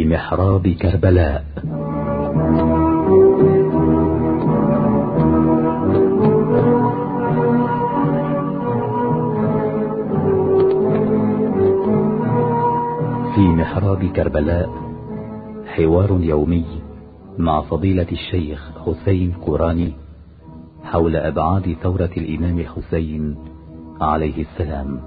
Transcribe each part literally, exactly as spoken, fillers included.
محراب كربلاء. في محراب كربلاء حوار يومي مع فضيلة الشيخ حسين كوراني حول أبعاد ثورة الإمام الحسين عليه السلام.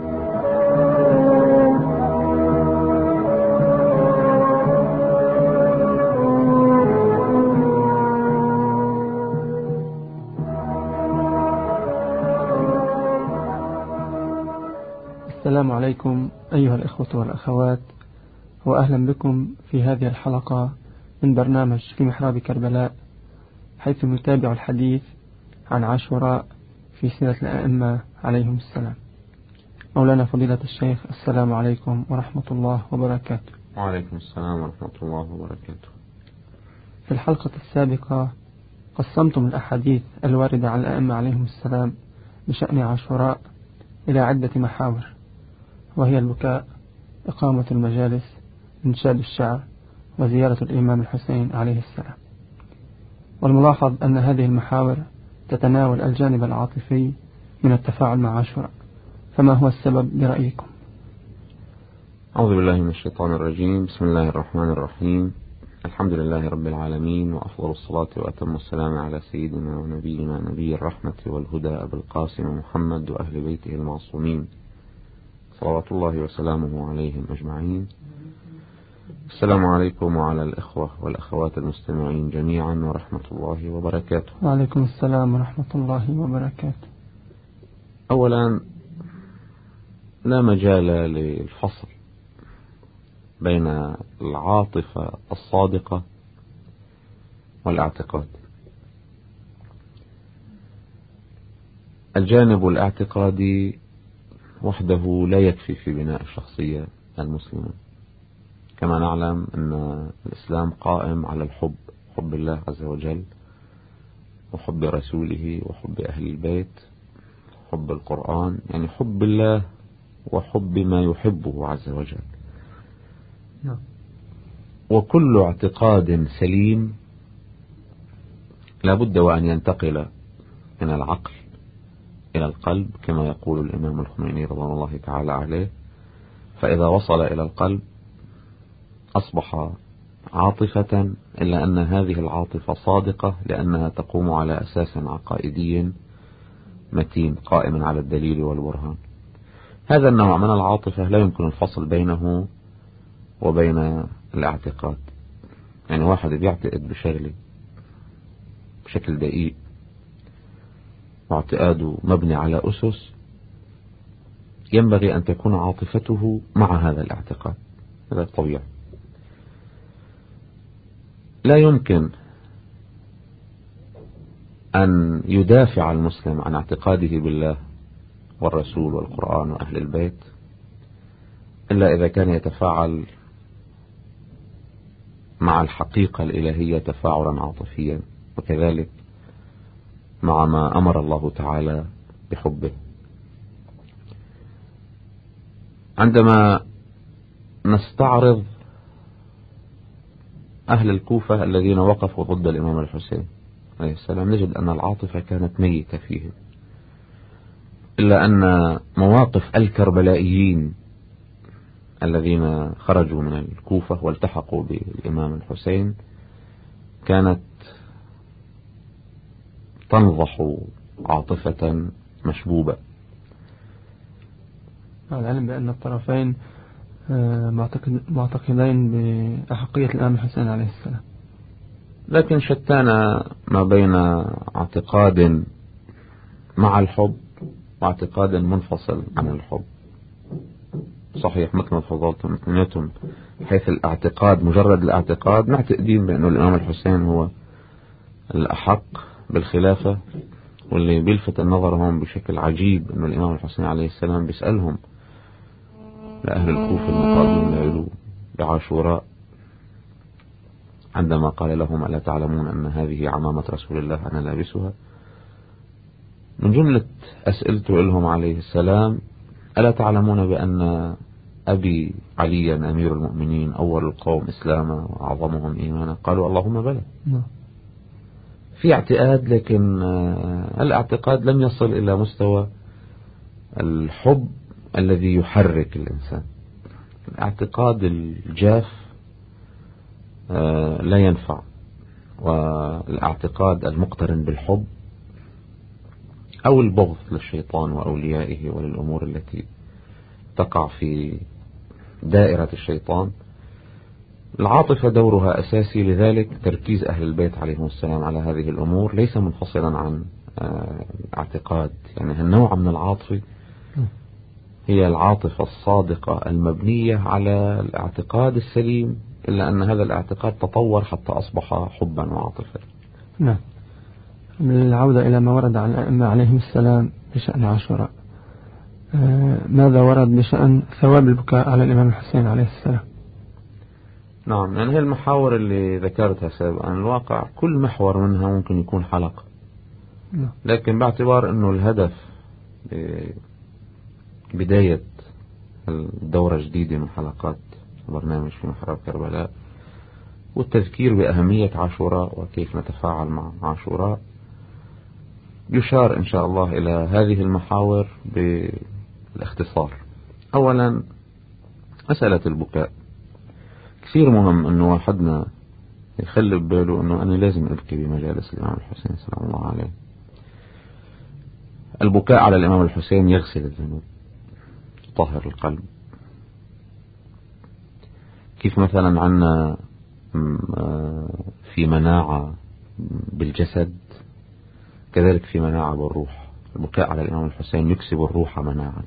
السلام عليكم أيها الإخوة والأخوات، وأهلا بكم في هذه الحلقة من برنامج في محراب كربلاء، حيث نتابع الحديث عن عاشوراء في سيرة الأئمة عليهم السلام. مولانا فضيلة الشيخ، السلام عليكم ورحمة الله وبركاته. وعليكم السلام ورحمة الله وبركاته. في الحلقة السابقة قسمتم الأحاديث الواردة عن الأئمة عليهم السلام بشأن عاشوراء إلى عدة محاور، وهي البكاء، إقامة المجالس، إنشاد الشعر، وزيارة الإمام الحسين عليه السلام. والملاحظ أن هذه المحاور تتناول الجانب العاطفي من التفاعل مع عاشوراء، فما هو السبب برأيكم؟ أعوذ بالله من الشيطان الرجيم. بسم الله الرحمن الرحيم. الحمد لله رب العالمين، وأفضل الصلاة وأتم السلام على سيدنا ونبينا نبي الرحمة والهدى أبي القاسم محمد وأهل بيته المعصومين صلوات الله وسلامه عليهم أجمعين. السلام عليكم وعلى الإخوة والأخوات المستمعين جميعا ورحمة الله وبركاته. وعليكم السلام ورحمة الله وبركاته. أولا، لا مجال للفصل بين العاطفة الصادقة والاعتقاد. الجانب الاعتقادي وحده لا يكفي في بناء الشخصية المسلمة، كما نعلم أن الإسلام قائم على الحب، حب الله عز وجل، وحب رسوله، وحب أهل البيت، حب القرآن، يعني حب الله وحب ما يحبه عز وجل. وكل اعتقاد سليم لا بد وأن ينتقل من العقل إلى القلب، كما يقول الإمام الخميني رضوان الله تعالى عليه، فإذا وصل إلى القلب أصبح عاطفة، إلا أن هذه العاطفة صادقة لأنها تقوم على أساس عقائدي متين قائم على الدليل والبرهان. هذا النوع من العاطفة لا يمكن الفصل بينه وبين الاعتقاد. يعني واحد بيعتقد بشغله بشكل دقيق واعتقاده مبني على أسس، ينبغي أن تكون عاطفته مع هذا الاعتقاد. هذا الطبيعي. لا يمكن أن يدافع المسلم عن اعتقاده بالله والرسول والقرآن وأهل البيت إلا إذا كان يتفاعل مع الحقيقة الإلهية تفاعلا عاطفيا، وكذلك مع ما أمر الله تعالى بحبه. عندما نستعرض أهل الكوفة الذين وقفوا ضد الإمام الحسين عليه السلام نجد أن العاطفة كانت ميتة فيهم، إلا أن مواقف الكربلائيين الذين خرجوا من الكوفة والتحقوا بالإمام الحسين كانت تنضح عاطفة مشبوبة. مع العلم بأن الطرفين معتقدين بأحقية الإمام الحسين عليه السلام، لكن شتان ما بين اعتقاد مع الحب واعتقاد منفصل عن الحب. صحيح مثل ما تفضلتم اثنيناتهم، حيث الاعتقاد مجرد الاعتقاد معتقدين بأن الإمام الحسين هو الأحق بالخلافة، واللي بيلفت النظر هم بشكل عجيب أن الإمام الحسين عليه السلام بيسألهم لأهل الكوفة المقابلين له بعاشوراء عندما قال لهم: ألا تعلمون أن هذه عمامة رسول الله أنا لابسها؟ من جملة أسئلته لهم عليه السلام: ألا تعلمون بأن أبي عليا أمير المؤمنين أول القوم إسلاما وأعظمهم إيمانا، قالوا اللهم بلى. في اعتقاد، لكن الاعتقاد لم يصل إلى مستوى الحب الذي يحرك الإنسان. الاعتقاد الجاف لا ينفع، والاعتقاد المقترن بالحب أو البغض للشيطان وأوليائه وللأمور التي تقع في دائرة الشيطان، العاطفة دورها أساسي. لذلك تركيز أهل البيت عليهم السلام على هذه الأمور ليس منفصلا عن الاعتقاد. يعني النوع من العاطفة هي العاطفة الصادقة المبنية على الاعتقاد السليم، إلا أن هذا الاعتقاد تطور حتى أصبح حبا وعاطفة. نعم. العودة إلى ما ورد عن الأئمة عليهم السلام بشأن عاشوراء، ماذا ورد بشأن ثواب البكاء على الإمام الحسين عليه السلام؟ نعم، يعني هي المحاور اللي ذكرتها سابقا، الواقع كل محور منها ممكن يكون حلقة. نعم. لكن باعتبار أنه الهدف بداية الدورة جديدة من حلقات برنامج في محراب كربلاء والتذكير بأهمية عاشوراء وكيف نتفاعل مع عاشوراء، يشار إن شاء الله إلى هذه المحاور بالاختصار. أولا، مسألة البكاء كثير مهم أنه واحدنا يخلي بباله أنه أنا لازم أبكي بمجالس الإمام الحسين سلام الله عليه. البكاء على الإمام الحسين يغسل الذنوب، يطهر القلب. كيف مثلا عنا في مناعة بالجسد، كذلك في مناعة بالروح. البكاء على الإمام الحسين يكسب الروح مناعة.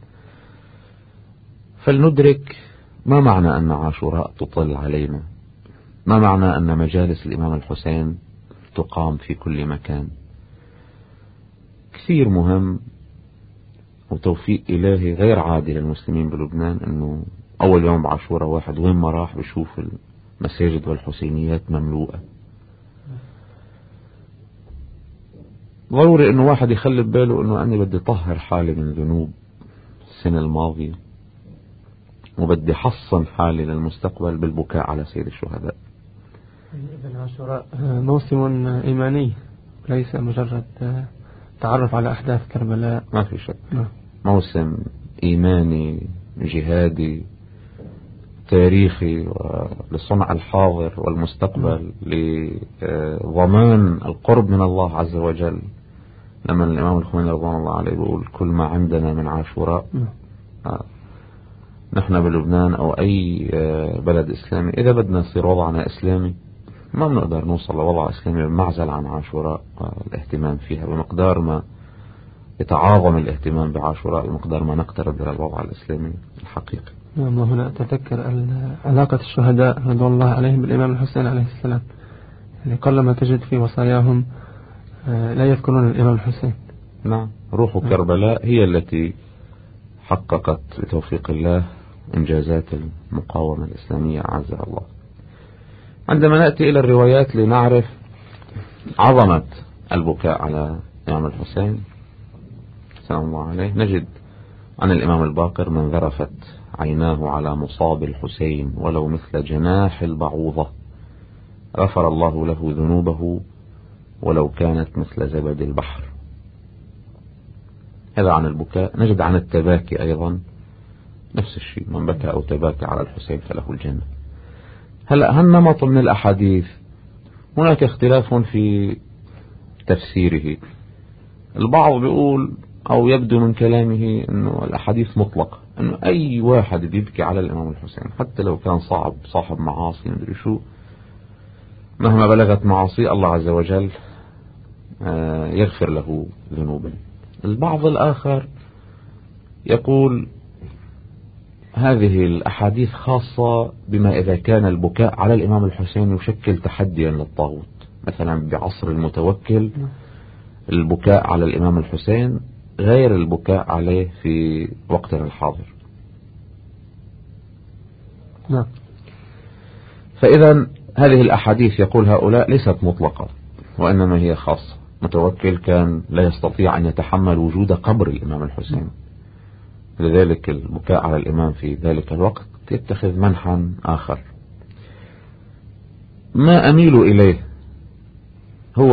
فلندرك ما معنى أن عاشوراء تطل علينا، ما معنى أن مجالس الإمام الحسين تقام في كل مكان. كثير مهم وتوفيق إلهي غير عادي للمسلمين بلبنان أنه أول يوم بعاشوراء واحد وين ما راح بشوف المساجد والحسينيات مملوءة. ضروري أنه واحد يخلي بباله أنه أنا بدي طهر حالي من ذنوب السنة الماضية، وبدي حصن حالي للمستقبل بالبكاء على سيد الشهداء. إذن عاشوراء موسم إيماني ليس مجرد تعرف على أحداث كربلاء. ما في شك، موسم إيماني جهادي تاريخي لصنع الحاضر والمستقبل، لضمان القرب من الله عز وجل. لما الإمام الخميني رضوان الله عليه بيقول كل ما عندنا من عاشوراء، آه. نحن بلبنان أو أي بلد إسلامي إذا بدنا نصير وضعنا إسلامي ما بنقدر نوصل لوضع إسلامي بمعزل عن عاشوراء. الاهتمام فيها بمقدار ما يتعاظم الاهتمام بعاشوراء بمقدار ما نقترب إلى الوضع الإسلامي الحقيقي. نعم. وهنا أتذكر علاقة الشهداء رضوان الله عليهم بالإمام الحسين عليه السلام، يعني قلما تجد في وصاياهم لا يذكرون الإمام الحسين. نعم، روح كربلاء هي التي حققت بتوفيق الله إنجازات المقاومة الإسلامية أعزها الله. عندما نأتي إلى الروايات لنعرف عظمة البكاء على الإمام الحسين سلام الله عليه، نجد عن الإمام الباقر: من ذرفت عيناه على مصاب الحسين ولو مثل جناح البعوضة غفر الله له ذنوبه ولو كانت مثل زبد البحر. هذا عن البكاء. نجد عن التباكي أيضا نفس الشيء: من بكى أو تباكى على الحسين فله الجنة. هلأ هالنمط من الأحاديث هناك اختلاف في تفسيره. البعض بيقول أو يبدو من كلامه أنه الأحاديث مطلقة، أنه أي واحد بيبكي على الإمام الحسين حتى لو كان صعب صاحب معاصي مدري شو، مهما بلغت معاصي الله عز وجل يغفر له ذنوبه. البعض الآخر يقول هذه الأحاديث خاصة بما إذا كان البكاء على الإمام الحسين يشكل تحديا للطاغوت. مثلا بعصر المتوكل البكاء على الإمام الحسين غير البكاء عليه في وقتنا الحاضر. نعم. فإذا هذه الأحاديث يقول هؤلاء ليست مطلقة، وإنما هي خاصة. متوكل كان لا يستطيع أن يتحمل وجود قبر الإمام الحسين، لذلك البكاء على الإمام في ذلك الوقت يتخذ منحا آخر. ما أميل إليه هو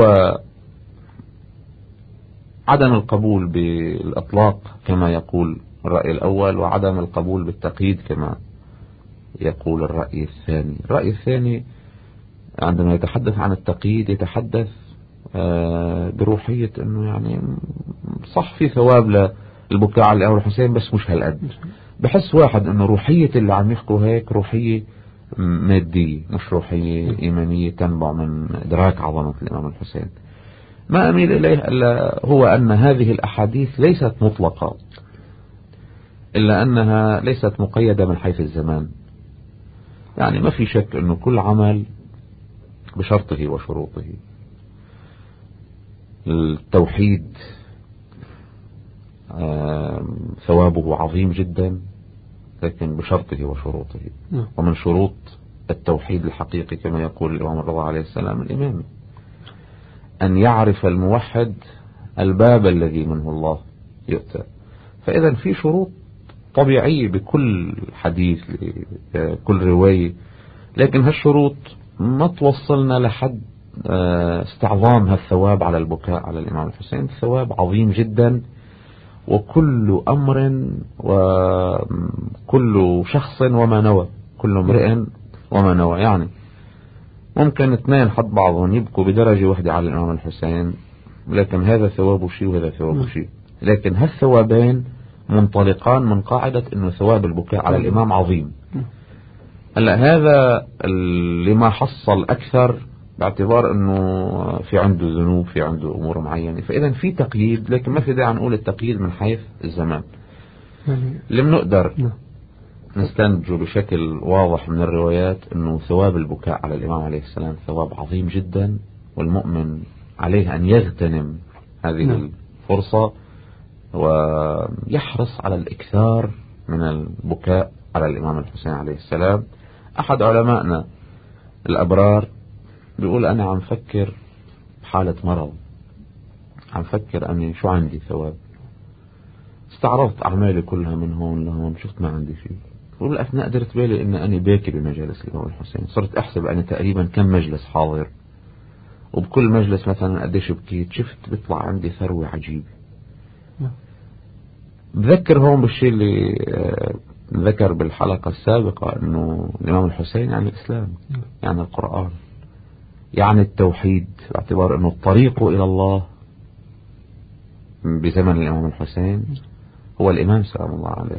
عدم القبول بالإطلاق كما يقول الرأي الأول، وعدم القبول بالتقييد كما يقول الرأي الثاني. الرأي الثاني عندما يتحدث عن التقييد يتحدث بروحية أنه يعني صح في ثواب للبكاء على الإمام الحسين بس مش هالقد. بحس واحد أنه روحية اللي عم يحكوا هيك روحية مادية مش روحية إيمانية تنبع من إدراك عظمة الإمام الحسين. ما أميل إليه إلا هو أن هذه الأحاديث ليست مطلقة، إلا أنها ليست مقيدة من حيث الزمان. يعني ما في شك أنه كل عمل بشرطه وشروطه. التوحيد ثوابه عظيم جدا لكن بشرطه وشروطه. ومن شروط التوحيد الحقيقي كما يقول الإمام الرضا عليه السلام الإمامي أن يعرف الموحد الباب الذي منه الله يؤتى. فإذا في شروط طبيعية بكل حديث لكل رواية، لكن هالشروط ما توصلنا لحد استعظام هالثواب على البكاء على الإمام الحسين. الثواب عظيم جدا، وكل أمر وكل شخص وما نوى، كل امرئ وما نوى. يعني ممكن اثنين حد بعضهم يبكوا بدرجة واحدة على الإمام الحسين، لكن هذا ثوابه شيء وهذا ثوابه شيء، لكن هالثوابين منطلقان من قاعدة انه ثواب البكاء على الإمام عظيم. هلا هذا اللي ما حصل أكثر باعتبار انه في عنده ذنوب، في عنده امور معينة، فاذا في تقييد، لكن ما في داعي نقول التقييد من حيث الزمان. اللي بنقدر نستنتج بشكل واضح من الروايات انه ثواب البكاء على الامام عليه السلام ثواب عظيم جدا، والمؤمن عليه ان يغتنم هذه الفرصة ويحرص على الاكثار من البكاء على الامام الحسين عليه السلام. احد علمائنا الابرار بيقول أنا عم فكر بحالة مرض، عم فكر أني شو عندي ثواب، استعرضت أعمالي كلها من هون لهون، شفت ما عندي شيء. بقول أثناء درت بالي إن أنا باكي بمجالس الإمام الحسين، صرت أحسب أنا تقريبا كم مجلس حاضر، وبكل مجلس مثلا قديش بكيت، شفت بيطلع عندي ثروة عجيبة. بذكر هون بالشيء اللي ذكر بالحلقة السابقة إنه الإمام الحسين يعني الإسلام، يعني القرآن، يعني التوحيد، باعتبار أنه الطريق إلى الله بزمن الإمام الحسين هو الإمام سلام الله عليه.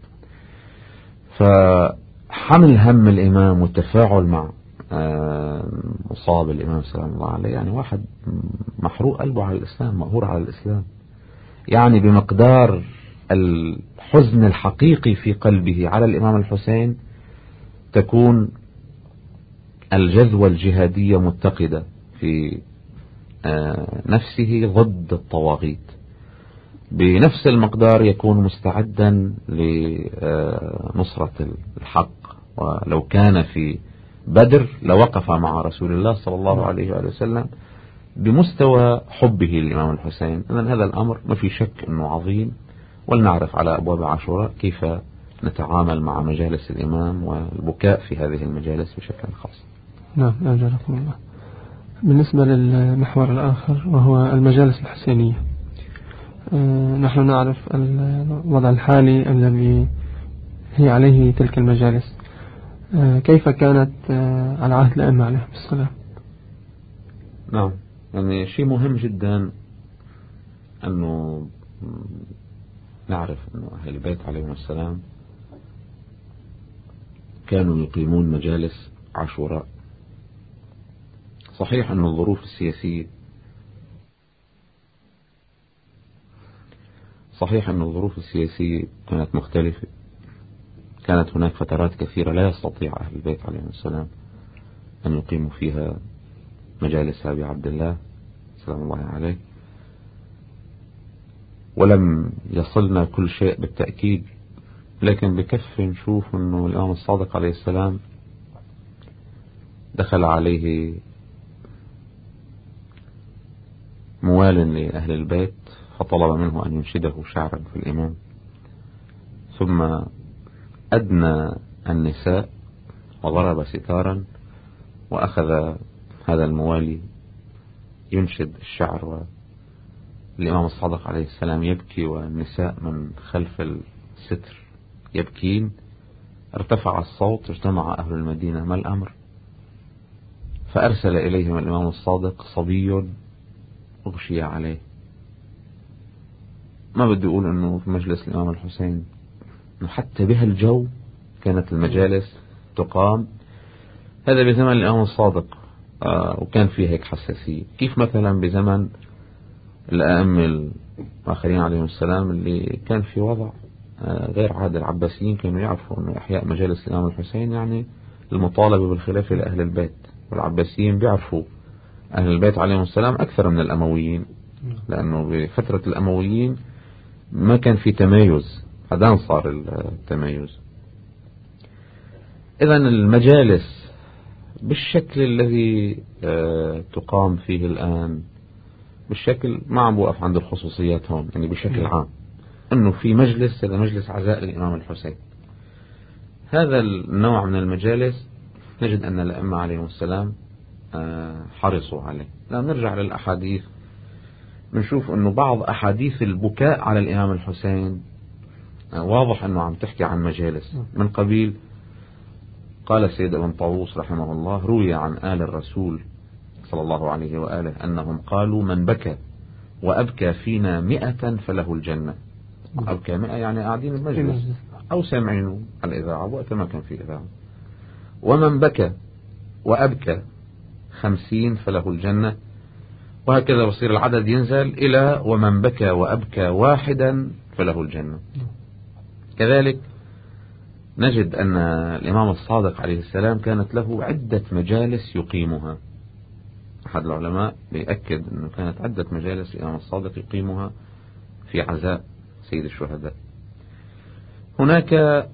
فحمل هم الإمام والتفاعل مع مصاب الإمام سلام الله عليه، يعني واحد محروق قلبه على الإسلام، مقهور على الإسلام، يعني بمقدار الحزن الحقيقي في قلبه على الإمام الحسين تكون الجذوة الجهادية متقدة في نفسه ضد الطواغيت. بنفس المقدار يكون مستعدا لنصرة الحق، ولو كان في بدر لوقف مع رسول الله صلى الله عليه وآله وسلم بمستوى حبه للإمام الحسين. إذن هذا الأمر ما في شك أنه عظيم، ولنعرف على أبواب عاشوراء كيف نتعامل مع مجالس الإمام والبكاء في هذه المجالس بشكل خاص. نعم أجركم الله. بالنسبة للمحور الآخر وهو المجالس الحسينية، أه نحن نعرف الوضع الحالي الذي هي عليه تلك المجالس، أه كيف كانت أه على عهد الأئمة عليهم السلام؟ نعم، يعني شيء مهم جدا أنه نعرف أنه أهل البيت عليهم السلام كانوا يقيمون مجالس عاشوراء. صحيح أن الظروف السياسية صحيح أن الظروف السياسية كانت مختلفة، كانت هناك فترات كثيرة لا يستطيع أهل البيت عليهم السلام أن يقيموا فيها مجالس أبي عبد الله سلام الله عليه، ولم يصلنا كل شيء بالتأكيد، لكن بكفي نشوف أنه الإمام الصادق عليه السلام دخل عليه موال لأهل البيت فطلب منه أن ينشده شعرا في الإمام، ثم أدنى النساء وضرب ستارا، وأخذ هذا الموالي ينشد الشعر، والإمام الصادق عليه السلام يبكي والنساء من خلف الستر يبكين. ارتفع الصوت، اجتمع أهل المدينة: ما الأمر؟ فأرسل إليهم الإمام الصادق: صبي أغشي عليه. ما بدي أقول أنه في مجلس الإمام الحسين حتى بها الجو كانت المجالس تقام. هذا بزمن الإمام الصادق، آه وكان فيه هيك حساسية. كيف مثلا بزمن الأئمة الآخرين عليهم السلام اللي كان في وضع آه غير عادي. العباسيين كانوا يعرفوا أنه إحياء مجالس الإمام الحسين يعني المطالبة بالخلافة لأهل البيت، والعباسيين بيعرفوا أهل البيت عليهم السلام أكثر من الأمويين، لأنه بفترة الأمويين ما كان في تمايز، بعدين صار التمايز. إذن المجالس بالشكل الذي تقام فيه الآن، بالشكل ما عم بوقف عند الخصوصيات هون، يعني بشكل عام أنه في مجلس، هذا مجلس عزاء للإمام الحسين. هذا النوع من المجالس نجد أن الأئمة عليهم السلام حرصوا عليه. لما نرجع للأحاديث بنشوف أنه بعض أحاديث البكاء على الإمام الحسين واضح أنه عم تحكي عن مجالس من قبيل. قال السيد ابن طاووس رحمه الله: روي عن آل الرسول صلى الله عليه وآله أنهم قالوا: من بكى وأبكى فينا مئة فله الجنة. أبكى مئة يعني قاعدين المجلس أو سامعين الإذاعة وقت ما كان في إذاعة. ومن بكى وأبكى خمسين فله الجنة، وهكذا بصير العدد ينزل إلى ومن بكى وأبكى واحدا فله الجنة. كذلك نجد أن الإمام الصادق عليه السلام كانت له عدة مجالس يقيمها. أحد العلماء بيأكد أنه كانت عدة مجالس الإمام الصادق يقيمها في عزاء سيد الشهداء. هناك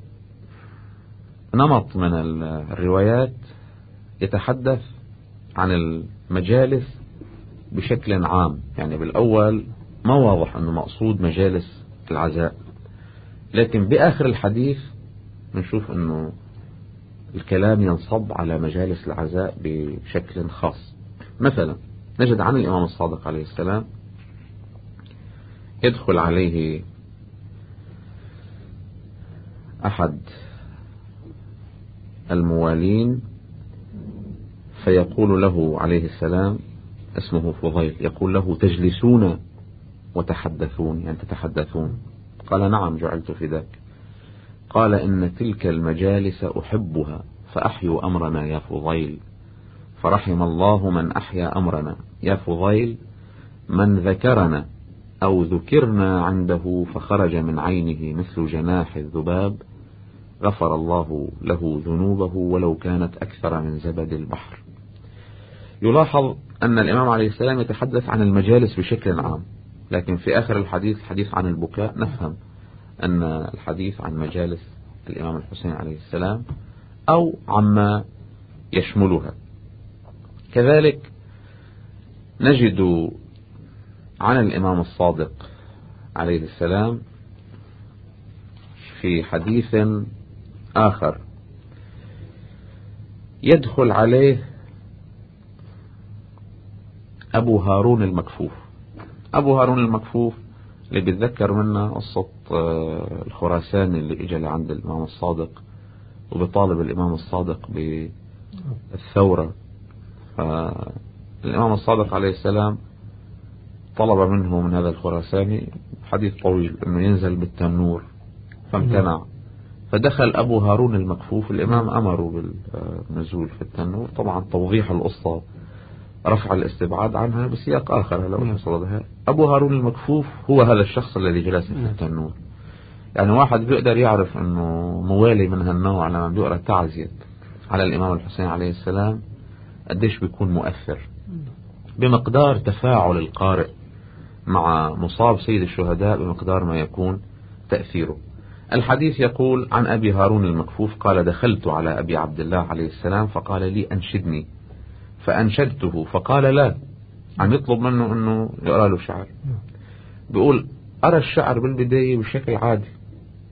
نمط من الروايات يتحدث عن المجالس بشكل عام، يعني بالأول ما واضح أنه مقصود مجالس العزاء، لكن بآخر الحديث نشوف أنه الكلام ينصب على مجالس العزاء بشكل خاص. مثلا نجد عن الإمام الصادق عليه السلام: يدخل عليه أحد الموالين فيقول له عليه السلام، اسمه فضيل، يقول له: تجلسون وتحدثون، يعني تتحدثون؟ قال: نعم، جعلت في ذاك. قال: إن تلك المجالس أحبها، فأحيوا أمرنا يا فضيل. فرحم الله من أحيا أمرنا يا فضيل، من ذكرنا أو ذكرنا عنده فخرج من عينه مثل جناح الذباب، غفر الله له ذنوبه ولو كانت أكثر من زبد البحر. يلاحظ أن الإمام عليه السلام يتحدث عن المجالس بشكل عام، لكن في آخر الحديث، الحديث عن البكاء، نفهم أن الحديث عن مجالس الإمام الحسين عليه السلام أو عما يشملها. كذلك نجد عن الإمام الصادق عليه السلام في حديث آخر يدخل عليه أبو هارون المكفوف. أبو هارون المكفوف اللي بيتذكر منه قصة الخراساني اللي إجا لعند الإمام الصادق وبطالب الإمام الصادق بالثورة. فالإمام الصادق عليه السلام طلب منه من هذا الخراساني، حديث طويل، أنه ينزل بالتنور فامتنع. فدخل أبو هارون المكفوف، الإمام أمره بالنزول في التنور. طبعا توضيح القصة رفع الاستبعاد عنها بسياق آخر لو حصل. أبو هارون المكفوف هو هذا الشخص الذي جلس في التنور. يعني واحد بيقدر يعرف أنه موالي من هالنوع لما بيقرأ تعزية على الإمام الحسين عليه السلام قديش بيكون مؤثر، بمقدار تفاعل القارئ مع مصاب سيد الشهداء بمقدار ما يكون تأثيره. الحديث يقول عن أبي هارون المكفوف قال: دخلت على أبي عبد الله عليه السلام فقال لي: أنشدني، فأنشدته فقال لا. عم يطلب منه أنه يقرأ له شعر. بيقول: أرى الشعر بالبداية بشكل عادي،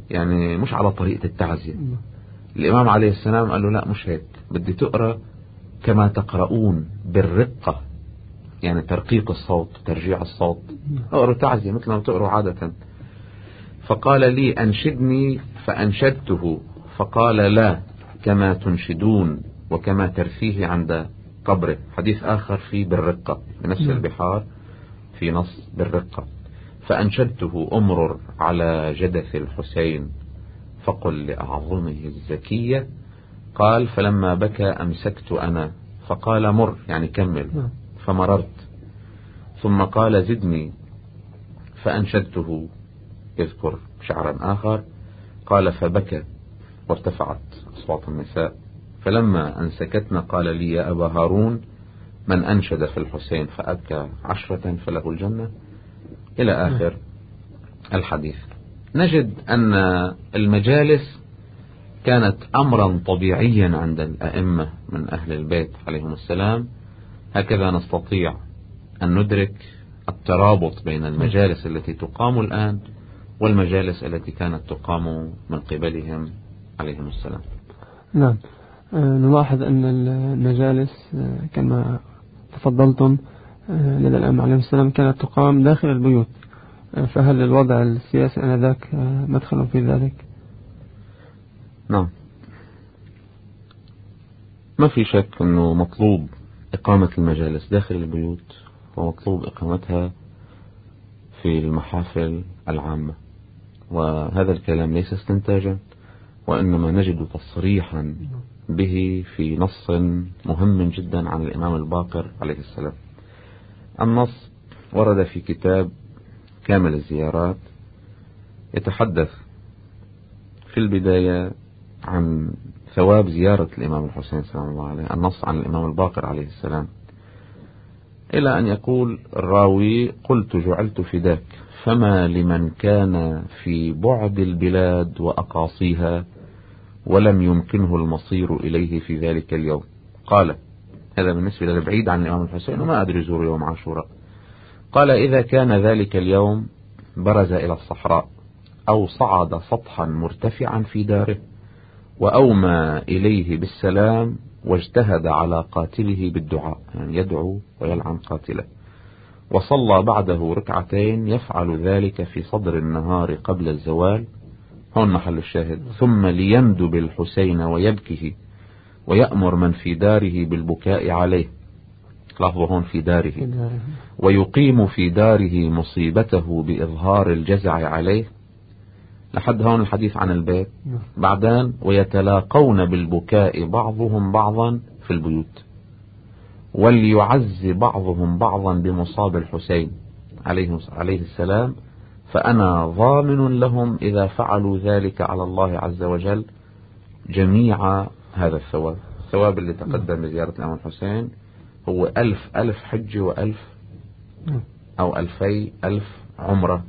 يعني مش على طريقة التعزية. الإمام عليه السلام قال له لا مش هيك، بدي تقرأ كما تقرؤون بالرقة، يعني ترقيق الصوت ترجيع الصوت، اقرأ تعزية مثل ما بتقرأ عادة. فقال لي أنشدني فأنشدته، فقال لا كما تنشدون وكما ترثيه عند قبره. حديث آخر في بالرقة بنفس البحار في نص بالرقة. فأنشدته أمرر على جدث الحسين فقل لأعظمه الزكية. قال فلما بكى أمسكت أنا فقال مر يعني كمل، فمررت. ثم قال زدني فأنشدته، يذكر شعرا آخر. قال فبكى وارتفعت أصوات النساء. فلما أن سكتنا قال لي يا أبا هارون من أنشد في الحسين فأبكى عشرة فله الجنة، إلى آخر الحديث. نجد أن المجالس كانت أمرا طبيعيا عند الأئمة من أهل البيت عليهم السلام. هكذا نستطيع أن ندرك الترابط بين المجالس التي تقام الآن والمجالس التي كانت تقام من قبلهم عليهم السلام. نعم. نلاحظ أن المجالس كما تفضلتم لدى الأئمة عليهم السلام كانت تقام داخل البيوت، فهل الوضع السياسي آنذاك مدخل في ذلك؟ نعم، ما في شك أنه مطلوب إقامة المجالس داخل البيوت ومطلوب إقامتها في المحافل العامة، وهذا الكلام ليس استنتاجا، وإنما نجد تصريحا به في نص مهم جدا عن الإمام الباقر عليه السلام. النص ورد في كتاب كامل الزيارات، يتحدث في البداية عن ثواب زيارة الإمام الحسين سلام الله عليه. النص عن الإمام الباقر عليه السلام إلى أن يقول الراوي قلت جعلت فداك فما لمن كان في بعد البلاد وأقاصيها ولم يمكنه المصير إليه في ذلك اليوم. قال هذا بالنسبة للبعيد عن الإمام الحسين وما أدري يزور يوم عاشوراء. قال إذا كان ذلك اليوم برز إلى الصحراء أو صعد سطحا مرتفعا في داره وأومى إليه بالسلام واجتهد على قاتله بالدعاء، يعني يدعو ويلعن قاتله، وصلى بعده ركعتين يفعل ذلك في صدر النهار قبل الزوال، هون محل الشاهد، ثم ليندب الحسين ويبكيه ويأمر من في داره بالبكاء عليه، لاحظوا هون في داره، ويقيم في داره مصيبته بإظهار الجزع عليه، لحد هون الحديث عن البيت. بعدين ويتلاقون بالبكاء بعضهم بعضا في البيوت، وليعز بعضهم بعضا بمصاب الحسين عليه عليه السلام، فأنا ضامن لهم إذا فعلوا ذلك على الله عز وجل جميع هذا الثواب. الثواب اللي تقدم بزيارة الإمام الحسين هو ألف ألف حج وألف أو ألفي ألف عمرة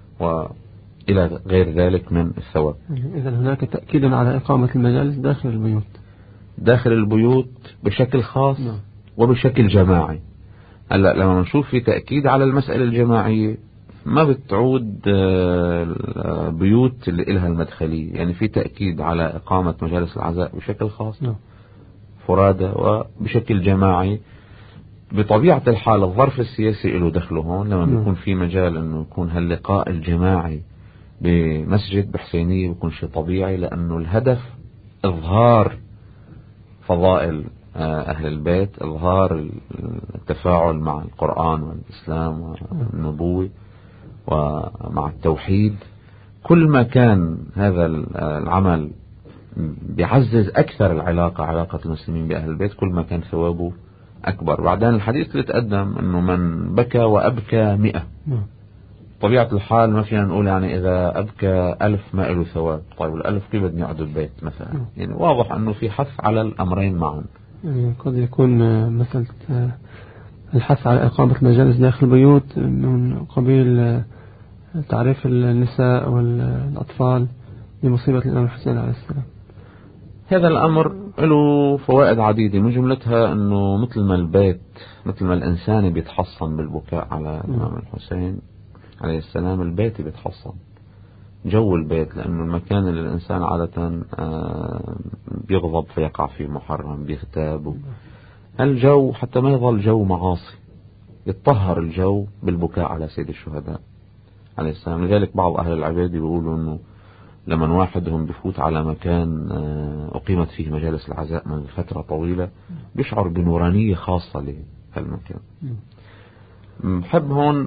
وإلى غير ذلك من الثواب. إذا هناك تأكيد على إقامة المجالس داخل البيوت داخل البيوت بشكل خاص نعم. وبشكل جماعي. هلا لما نشوف في تأكيد على المسألة الجماعية ما بتعود بيوت اللي إلها المدخلية، يعني في تأكيد على إقامة مجالس العزاء بشكل خاص نعم. فرادى وبشكل جماعي. بطبيعة الحال الظرف السياسي له دخله هون، لما بيكون في مجال انه يكون هاللقاء الجماعي بمسجد بحسينية بيكون شيء طبيعي، لانه الهدف اظهار فضائل اهل البيت، اظهار التفاعل مع القرآن والاسلام والنبوة ومع التوحيد. كل ما كان هذا العمل بيعزز اكثر العلاقة علاقة المسلمين باهل البيت كل ما كان ثوابه أكبر. بعدين الحديث اللي تقدم أنه من بكى وأبكى مئة، طبيعة الحال ما فينا نقول يعني إذا أبكى ألف ما له ثواب. طيب الألف كيف بدنا يقعدوا البيت مثلا؟ يعني واضح أنه في حث على الأمرين معا. يعني قد يكون مثل الحث على إقامة مجالس داخل البيوت من قبيل تعريف النساء والأطفال بمصيبة الإمام الحسين عليه السلام. هذا الأمر له فوائد عديدة، من جملتها أنه مثل ما البيت مثل ما الإنسان بيتحصن بالبكاء على الإمام الحسين عليه السلام، البيت بيتحصن جو البيت، لأنه المكان اللي الإنسان عادة بيغضب فيقع فيه محرم، بيغتاب، الجو حتى ما يظل جو معاصي، يتطهر الجو بالبكاء على سيد الشهداء عليه السلام. لذلك بعض أهل العباد بيقولوا أنه لما واحدهم بفوت على مكان أقيمت فيه مجالس العزاء من فترة طويلة بيشعر بنورانية خاصة لهالمكان. بحب هون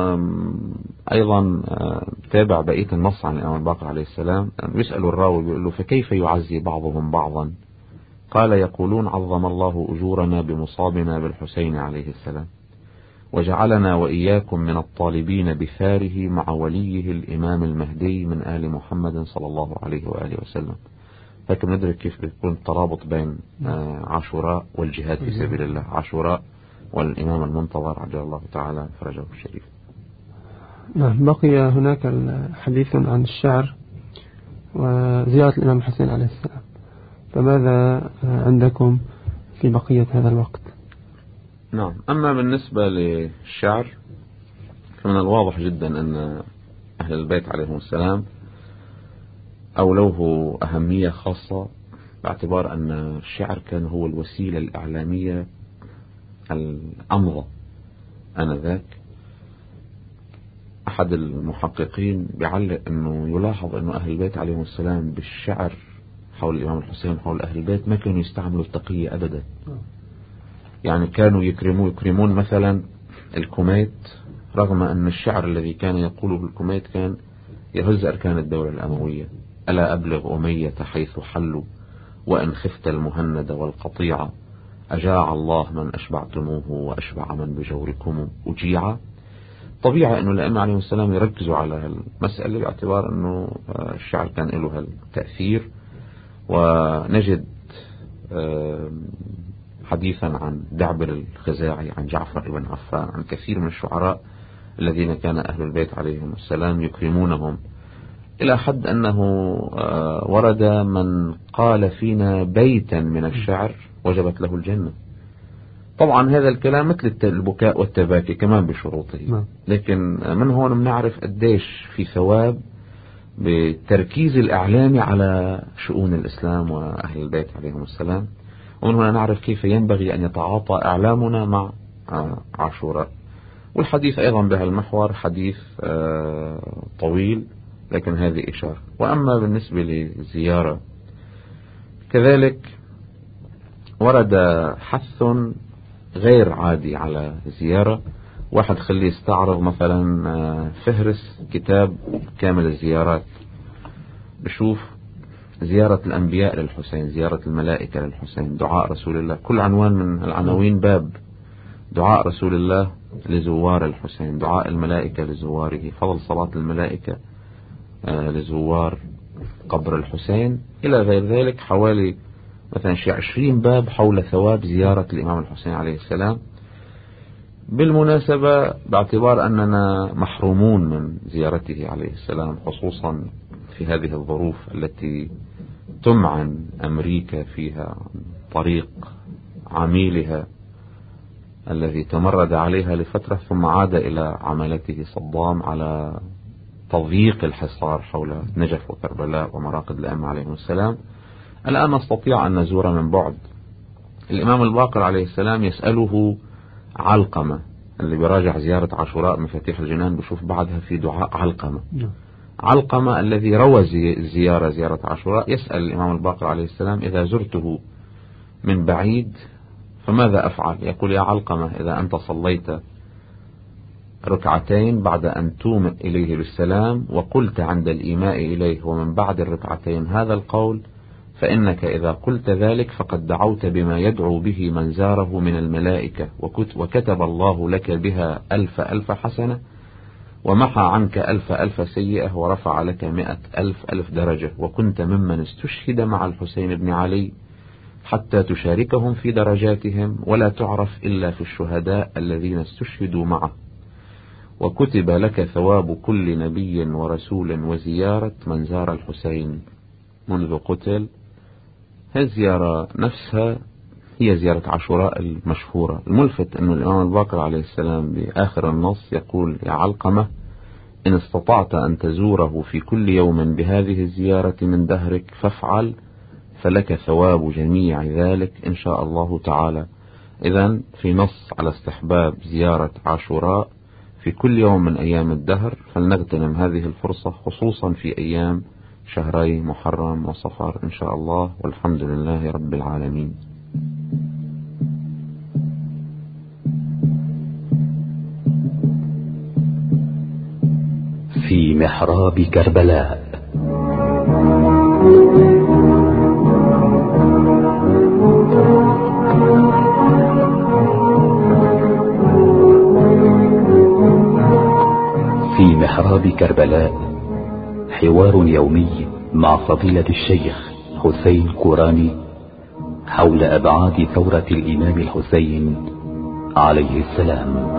أيضا تابع بقية النص عن الإمام الباقر عليه السلام. بيسأل الراوي بيقول له فكيف يعزي بعضهم بعضا؟ قال يقولون عظم الله أجورنا بمصابنا بالحسين عليه السلام، وجعلنا وإياكم من الطالبين بثاره مع وليه الإمام المهدي من آل محمد صلى الله عليه وآله وسلم. لكن ندرك كيف بيكون الترابط بين عاشوراء والجهاد في سبيل الله، عاشوراء والإمام المنتظر عجل الله تعالى فرجه الشريف. نعم. بقي هناك الحديث عن الشعر وزيارة الإمام الحسين عليه السلام، فماذا عندكم في بقية هذا الوقت؟ نعم. أما بالنسبة للشعر فمن الواضح جدا أن أهل البيت عليهم السلام أولوه أهمية خاصة، باعتبار أن الشعر كان هو الوسيلة الإعلامية الأمضى آنذاك. أحد المحققين بيعلق أنه يلاحظ أنه أهل البيت عليهم السلام بالشعر حول الإمام الحسين حول أهل البيت ما كانوا يستعملوا التقية أبدا. يعني كانوا يكرمون يكرمون مثلا الكوميت، رغم أن الشعر الذي كان يقوله الكوميت كان يهز أركان الدولة الأموية. ألا أبلغ أمية حيث حلوا، وإن خفت المهند والقطيعة، أجاع الله من أشبعتموه وأشبع من بجوركم أجيع. طبيعة أنه الأئمة عليهم السلام يركزوا على المسألة باعتبار أنه الشعر كان له التأثير. ونجد حديثا عن دعبر الخزاعي، عن جعفر بن عفان، عن كثير من الشعراء الذين كان أهل البيت عليهم السلام يكرمونهم، إلى حد أنه ورد من قال فينا بيتا من الشعر وجبت له الجنة. طبعا هذا الكلام مثل البكاء والتباكي كمان بشروطه، لكن من هون بنعرف قديش في ثواب بالتركيز الإعلامي على شؤون الإسلام وأهل البيت عليهم السلام. ومن هنا نعرف كيف ينبغي أن يتعاطى إعلامنا مع عاشوراء. والحديث أيضا بهالمحور حديث طويل، لكن هذه إشارة. وأما بالنسبة للزيارة كذلك ورد حث غير عادي على الزيارة. واحد خليه يستعرض مثلا فهرس كتاب كامل الزيارات، بشوف زيارة الأنبياء للحسين، زيارة الملائكة للحسين، دعاء رسول الله، كل عنوان من العناوين باب. دعاء رسول الله لزوار الحسين، دعاء الملائكة لزواره، فضل صلاة الملائكة لزوار قبر الحسين، إلى غير ذلك. حوالي مثلا شيء عشرين باب حول ثواب زيارة الإمام الحسين عليه السلام. بالمناسبة باعتبار أننا محرومون من زيارته عليه السلام، خصوصا في هذه الظروف التي تمعن أمريكا فيها طريق عميلها الذي تمرد عليها لفترة ثم عاد إلى عملته صدام على تضييق الحصار حول نجف وكربلاء ومراقد الأئمة عليهم السلام. الآن نستطيع أن نزور من بعد. الإمام الباقر عليه السلام يسأله علقمة، اللي بيراجع زيارة عاشوراء مفاتيح الجنان بشوف بعدها في دعاء علقمة. علقمة الذي روى الزيارة زيارة عاشوراء يسأل الإمام الباقر عليه السلام إذا زرته من بعيد فماذا أفعل؟ يقول يا علقمة إذا أنت صليت ركعتين بعد أن تومئ إليه بالسلام وقلت عند الإيماء إليه ومن بعد الركعتين هذا القول، فإنك إذا قلت ذلك فقد دعوت بما يدعو به من زاره من الملائكة، وكتب الله لك بها ألف ألف حسنة، ومحى عنك ألف ألف سيئة، ورفع لك مئة ألف ألف درجة، وكنت ممن استشهد مع الحسين بن علي حتى تشاركهم في درجاتهم، ولا تعرف إلا في الشهداء الذين استشهدوا معه، وكتب لك ثواب كل نبي ورسول وزيارة من زار الحسين منذ قتل. هذه الزيارة نفسها هي زيارة عاشوراء المشهورة. الملفت أن الإمام الباقر عليه السلام بآخر النص يقول يا علقمة إن استطعت أن تزوره في كل يوم بهذه الزيارة من دهرك فافعل، فلك ثواب جميع ذلك إن شاء الله تعالى. إذن في نص على استحباب زيارة عاشوراء في كل يوم من أيام الدهر، فلنغتنم هذه الفرصة خصوصا في أيام شهري محرم وصفر إن شاء الله، والحمد لله رب العالمين. في محراب كربلاء. في محراب كربلاء حوار يومي مع فضيلة الشيخ حسين كوراني حول أبعاد ثورة الإمام الحسين عليه السلام.